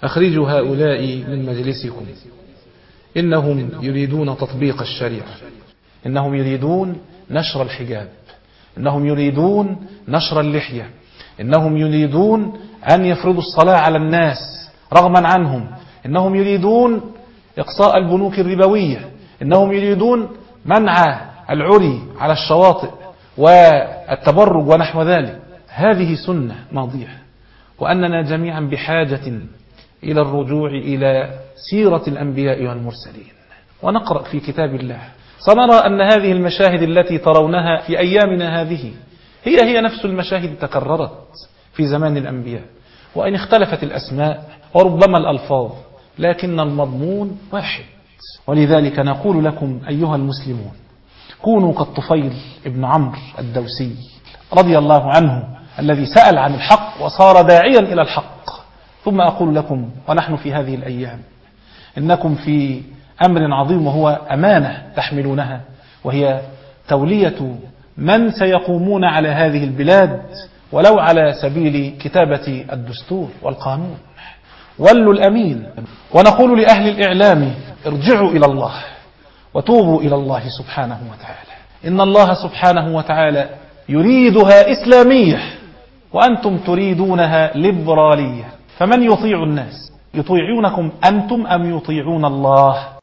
أخرجوا هؤلاء من مجلسكم، إنهم يريدون تطبيق الشريعة، إنهم يريدون نشر الحجاب، إنهم يريدون نشر اللحية، إنهم يريدون أن يفرضوا الصلاة على الناس رغما عنهم، إنهم يريدون إقصاء البنوك الربوية، إنهم يريدون منع العري على الشواطئ والتبرج ونحو ذلك. هذه سنة ماضية، وأننا جميعا بحاجة إلى الرجوع إلى سيرة الأنبياء والمرسلين ونقرأ في كتاب الله، سنرى أن هذه المشاهد التي ترونها في أيامنا هذه هي نفس المشاهد تكررت في زمان الأنبياء، وإن اختلفت الأسماء وربما الألفاظ، لكن المضمون واحد. ولذلك نقول لكم أيها المسلمون، كونوا كالطفيل ابن عمرو الدوسي رضي الله عنه الذي سأل عن الحق وصار داعيا إلى الحق. ثم أقول لكم ونحن في هذه الأيام إنكم في أمر عظيم، وهو أمانة تحملونها، وهي تولية من سيقومون على هذه البلاد ولو على سبيل كتابة الدستور والقانون. ولوا الأمين. ونقول لأهل الإعلام ارجعوا إلى الله وتوبوا إلى الله سبحانه وتعالى، إن الله سبحانه وتعالى يريدها إسلامية وأنتم تريدونها ليبرالية. فمن يطيع الناس؟ يطيعونكم أنتم أم يطيعون الله؟